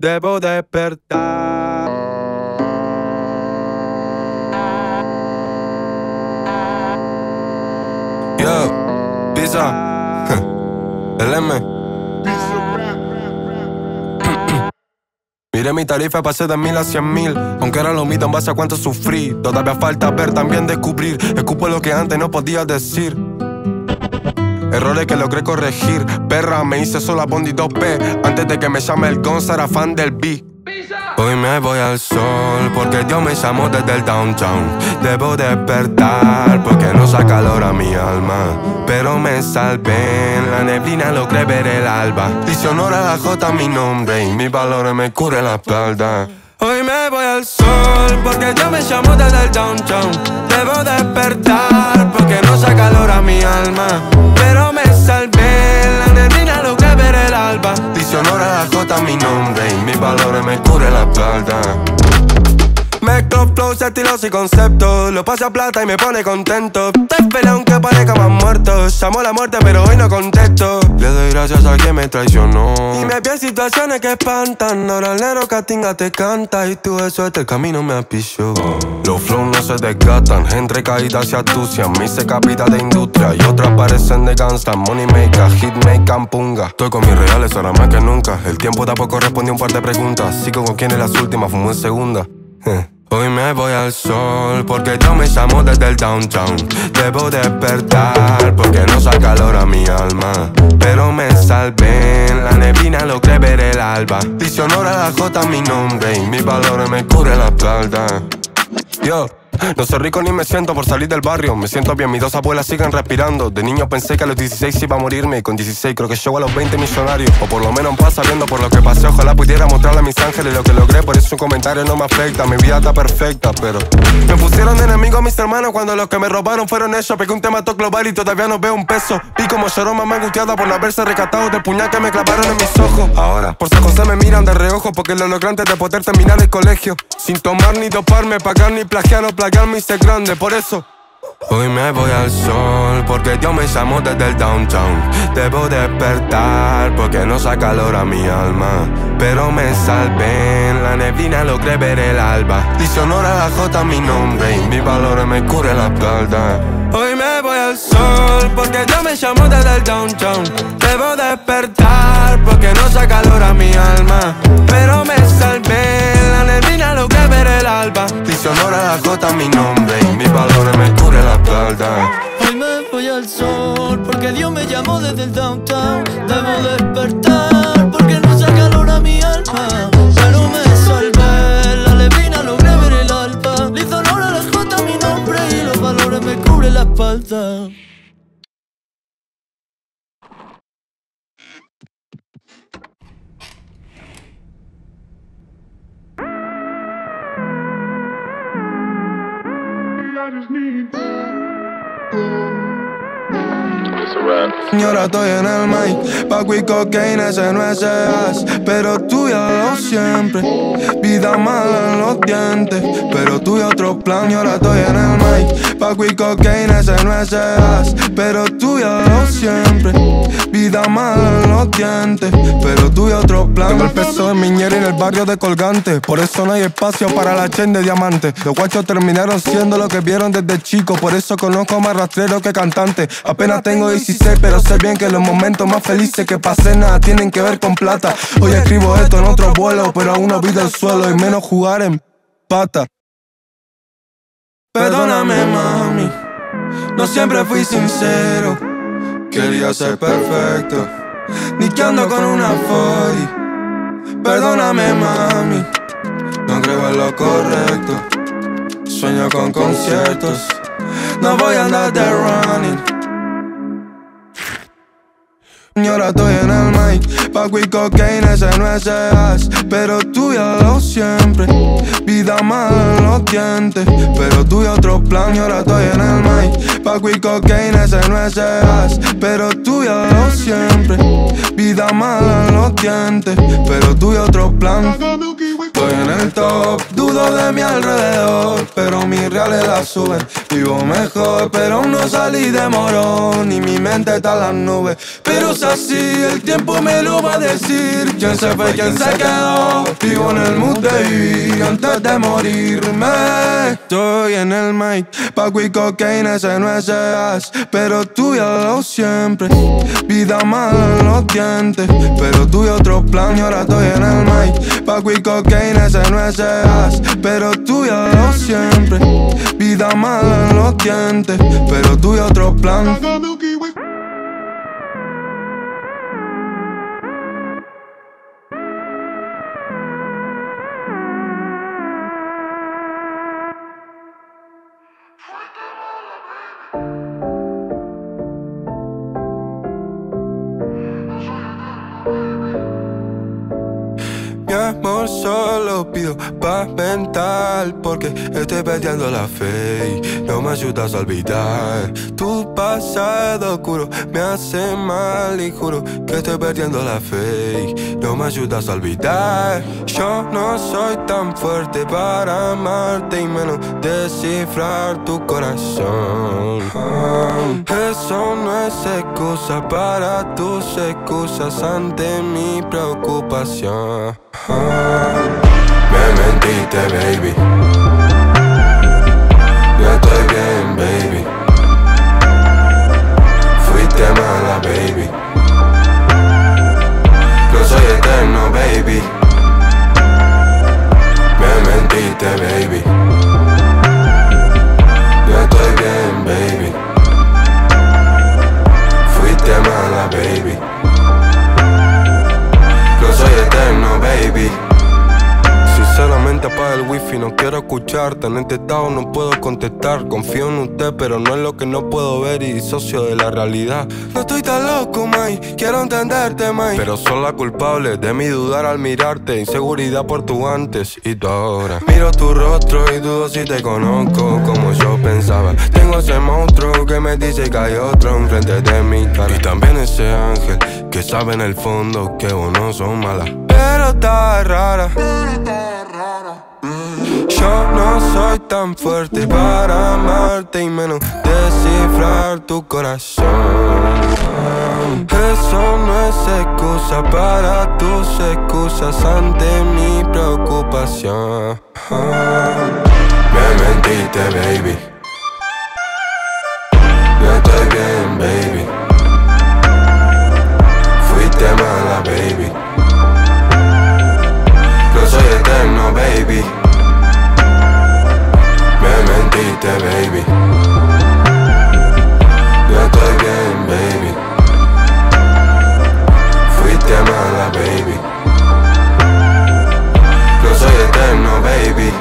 debo despertar. Yo, pizza, el M. Miré mi tarifa, pasé de 1000 a 100.000. Aunque era lo mismo en base a cuánto sufrí. Todavía falta ver, también descubrir. Escupo lo que antes no podía decir. Errores que logré corregir. Perra, me hice sola Bondi 2P. Antes de que me llame el Gonza, era fan del B. Hoy me voy al sol porque Dios me llamó desde el downtown. Debo despertar porque no saca calor a mi alma. Pero me salvé, en la neblina logré ver el alba. Dice honor a la J mi nombre y mis valores me cubre la espalda. Hoy me voy al sol porque Dios me llamó desde el downtown. Debo despertar porque no saca calor a mi alma. Pero me salvé, en la neblina logré ver el alba. Dice honor a la J mi nombre y mis valores me cubre la espalda. Mezclo flows, estilos y conceptos. Lo paso a plata y me pone contento. Te esperé aunque parezca más muerto. Llamo a la muerte pero hoy no contesto. Le doy gracias a quien me traicionó. Y me vi en situaciones que espantan. Ahora el negro Catinga te canta. Y tú eso este camino me apició. Los flows no se desgastan. Entre caídas se astucian. Me hice capita de industria. Y otras parecen de gangsta. Money maker, hit maker, punga. Estoy con mis reales ahora más que nunca. El tiempo tampoco respondió un par de preguntas. Sigo con quien es las últimas, fumo en segunda. Hoy me voy al sol porque Dios me llamó desde el downtown. Debo despertar porque no saca calor a mi alma. Pero me salvé, en la neblina logré ver el alba. Dice honor a la J mi nombre y mis valores me cubre la espalda. Yo no soy rico ni me siento por salir del barrio. Me siento bien, mis dos abuelas siguen respirando. De niño pensé que a los 16 iba a morirme. Y con 16 creo que llego a los 20 millonarios. O por lo menos pasa viendo por lo que pasé. Ojalá pudiera mostrarle a mis ángeles lo que logré. Por eso un comentario no me afecta, mi vida está perfecta. Pero me pusieron de enemigo a mis hermanos cuando los que me robaron fueron ellos. Pegué un tema todo global y todavía no veo un peso. Vi como lloró mamá angustiada por no haberse rescatado del puñal que me clavaron en mis ojos. Ahora por San José me miran de reojo porque lo logré antes de poder terminar el colegio. Sin tomar ni doparme, pagar ni plagiar o plagiar me hice grande, por eso hoy me voy al sol porque Dios me llamó desde el downtown. Debo despertar porque no saca calor a mi alma. Pero me salvé, en la neblina logré ver el alba. Dice honor a la J mi nombre y mis valores me cubre la espalda. Hoy me voy al sol porque Dios me llamó desde el downtown. Debo despertar porque no saca calor a mi alma. Pero me salvé, en la neblina logré ver el alba. Dice honor a la J mi nombre y mis valores me cubre la espalda. Hoy me voy al sol porque Dios me llamó desde el downtown. Debo despertar porque no saca calor a mi alma. Pero me salvé, la neblina logré ver el alba. Le hizo honor a la J mi nombre y los valores me cubren la espalda. Señora, estoy en el mic, Paco y cocaína, ese no es as. Pero tú ya lo siempre, vida mala en los dientes. Pero tú y otro plan, y ahora estoy en el mic, Paco y cocaína, ese no es as. Pero tú ya lo siempre, vida mala en los dientes. Pero tú y otro plan. Tengo el peso de Miñera en el barrio de Colgante. Por eso no hay espacio para la chain de diamante. Los guachos terminaron siendo lo que vieron desde chico. Por eso conozco más rastrero que cantante. Apenas tengo 16, pero sé bien que los momentos más felices que pasé nada tienen que ver con plata. Hoy escribo esto en otro vuelo, pero aún no vi del suelo y menos jugar en pata. Perdóname, mami, no siempre fui sincero. Quería ser perfecto, ni que ando con una 40. Perdóname, mami, no creo en lo correcto. Sueño con conciertos, no voy a andar de running. Y ahora estoy en el mic, Paco y cocaína, ese no es as. Pero tú ya lo siempre, vida mala en los dientes. Pero tú y otro plan, y ahora estoy en el mic, Paco y cocaína, ese no es as. Pero tú ya lo siempre, vida mala en los dientes. Pero tú y otro plan. Estoy en el top, dudo de mi alrededor, pero mis reales las suben. Vivo mejor, pero aún no salí de morón y mi mente está en las nubes. Pero es así, el tiempo me lo va a decir. Quién se fue, quién se quedó. Vivo en el mood de ir antes de morirme. Estoy en el mic, Paco y cocaína, ese no es gas, pero tú ya lo siempre. Vida mala en los dientes, pero tuve otro plan y ahora estoy en el mic. Paco y cocaína, ese no es gas, pero tú ya lo siempre. Vida mala en los dientes, pero tuve otro plan. Mi amor solo pido paz mental, porque estoy perdiendo la fe y no me ayudas a olvidar. Tu pasado oscuro me hace mal y juro que estoy perdiendo la fe y no me ayudas a olvidar. Yo no soy tan fuerte para amarte y menos descifrar tu corazón. Eso no es excusa para tus excusas ante mi preocupación. Me mentiste, baby. No estoy bien, baby. Fuiste mala, baby. No soy eterno, baby. Me mentiste, baby. No estoy bien, baby. Fuiste mala, baby. No soy eterno, baby. Sinceramente apaga el wifi, no quiero escucharte. En este estado no puedo contestar. Confío en usted, pero no es lo que no puedo ver y disocio de la realidad. No estoy tan loco, May, quiero entenderte, May, pero soy la culpable de mi dudar al mirarte. Inseguridad por tu antes y tu ahora. Miro tu rostro y dudo si te conozco como yo pensaba. Tengo ese monstruo que me dice que hay otro enfrente de mi cara. Y también ese ángel que sabe en el fondo que vos no sos mala, pero está rara. Yo no soy tan fuerte para amarte y menos descifrar tu corazón. Eso no es excusa para tus excusas ante mi preocupación. Me mentiste, baby. No estoy bien, baby. Fuiste mala, baby. No soy eterno, baby. Me mentiste, baby. No estoy bien, baby. Fuiste mala, baby. No soy eterno, baby.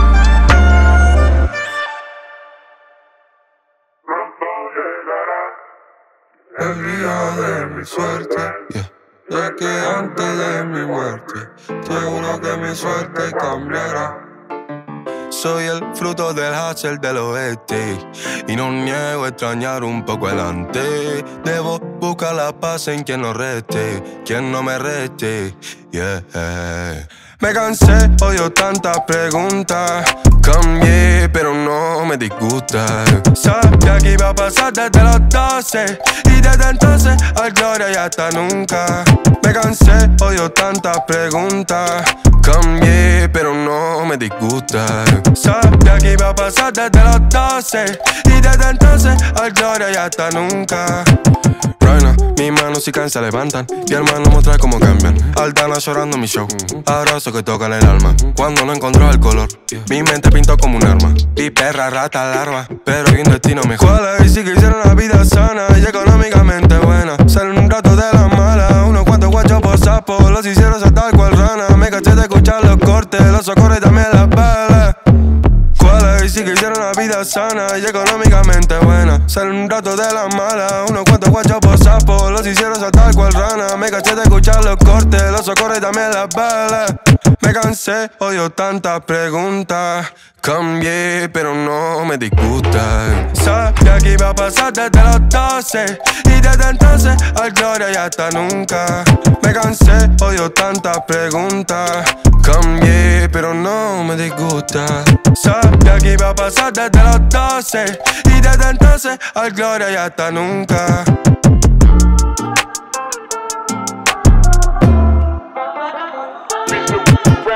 El día de mi suerte, de que antes de mi muerte, seguro que mi suerte cambiará. Soy el fruto del hustle del oeste y no niego extrañar un poco el antes. Debo buscar la paz en quien no reste, quien no me reste, yeah. Me cansé, odio tantas preguntas. Cambié, pero no me disgusta. Sabía que iba a pasar desde los 12 y desde entonces al gloria y hasta nunca. Me cansé, odio tantas preguntas. Cambié, pero no me disgusta. Sabía que iba a pasar desde los 12 y desde entonces al gloria y hasta nunca. Raina, mis manos si caen se levantan y hermano mostrar cómo cambian. Aldana llorando mi show, abrazos que tocan el alma. Cuando no encontró el color, mi mente pintó como un arma. Vi perra, rata, larva, pero hay un destino mejor. Y sí que hicieron la vida sana y económicamente buena. Salen un rato de la mala, unos cuantos guachos por sapo. Los hicieron saltar cual rana. Me cansé de escuchar los cortes, los socorros y también las balas. Y sí que hicieron la vida sana y económicamente buena. Salen un rato de la mala, unos cuantos guachos por sapo. Los hicieron saltar cual rana. Me cansé de escuchar los cortes, los socorros y también las balas. Me cansé, odio tantas preguntas. Cambié, pero no me disgusta. Sabía que iba a pasar desde los 12 y desde entonces al gloria y hasta nunca. Me cansé, odio tantas preguntas. Cambié, pero no me disgusta. Sabía que iba a pasar desde los 12 y desde entonces al gloria y hasta nunca. Mr.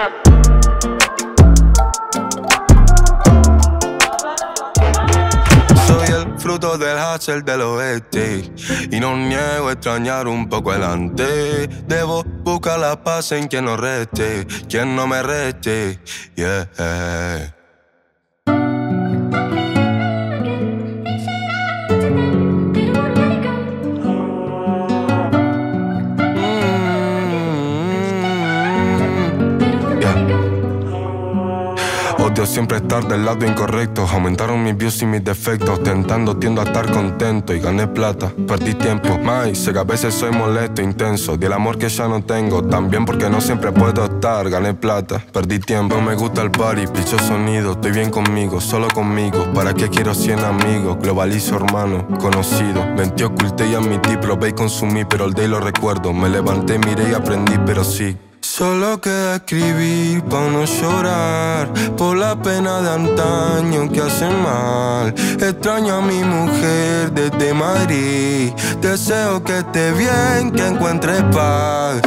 fruto del hustle del oeste. Y no niego extrañar un poco el antes. Debo buscar la paz en quien no reste, quien no me reste, yeah. Odio siempre estar del lado incorrecto. Aumentaron mis views y mis defectos. Tiendo a estar contento y gané plata. Perdí tiempo, sé que a veces soy molesto, intenso. Di el amor que ya no tengo, también porque no siempre puedo estar. Gané plata, perdí tiempo. No me gusta el party, picho sonido. Estoy bien conmigo, solo conmigo. ¿Para qué quiero 100 amigos? Globalizo, hermano, conocido. Mentí, oculté y admití, probé y consumí, pero el day lo recuerdo. Me levanté, miré y aprendí, pero sí. Solo queda escribir pa' no llorar por la pena de antaño que hace mal. Extraño a mi mujer desde Madrid. Deseo que esté bien, que encuentre paz.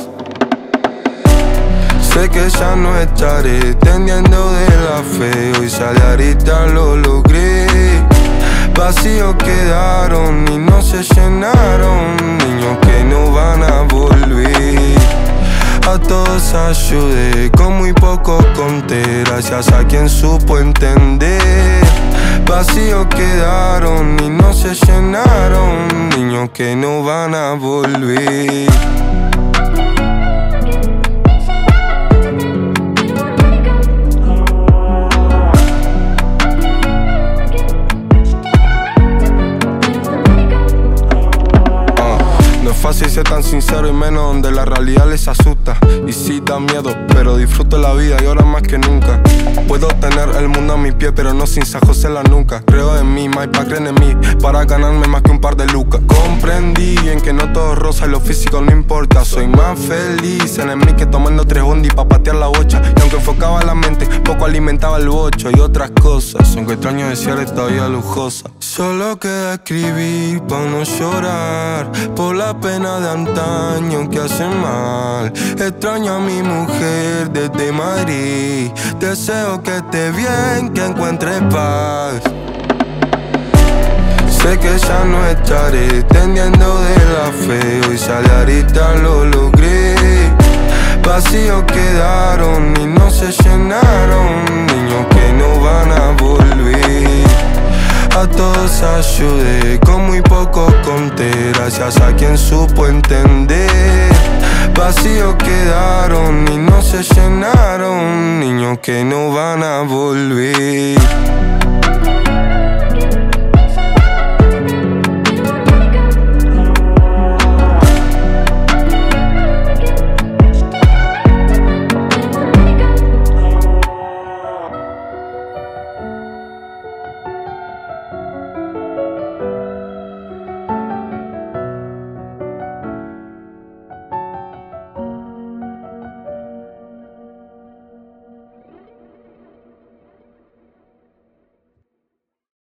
Sé que ya no estaré tendiendo de la fe. Hoy sale ahorita, lo logré. Vacíos quedaron y no se llenaron. Niños que no van a volver. A todos ayudé, con muy poco conté. Gracias a quien supo entender. Vacíos quedaron y no se llenaron. Niños que no van a volver. Fácil ser tan sincero y menos donde la realidad les asusta. Y sí da miedo, pero disfruto la vida y ahora más que nunca. Puedo tener el mundo a mi pie, pero no sin San José en la nuca. Creo en mí, my pa' creen en mí, para ganarme más que un par de lucas. Comprendí bien que no todo es rosa y lo físico no importa. Soy más feliz en el mí que tomando 3 bondi pa' patear la bocha. Y aunque enfocaba la mente, poco alimentaba el bocho y otras cosas. Aunque extraño desear esta vida lujosa. Solo queda escribir pa' no llorar por la pena de antaño que hace mal. Extraño a mi mujer desde Madrid. Deseo que esté bien, que encuentre paz. Sé que ya no estaré tendiendo de la fe. Hoy sale ahorita, lo logré. Vacíos quedaron y no se llenaron. Niños que no van a volver. A todos ayudé, con muy poco conté. Gracias a quien supo entender. Vacíos quedaron y no se llenaron. Niños que no van a volver.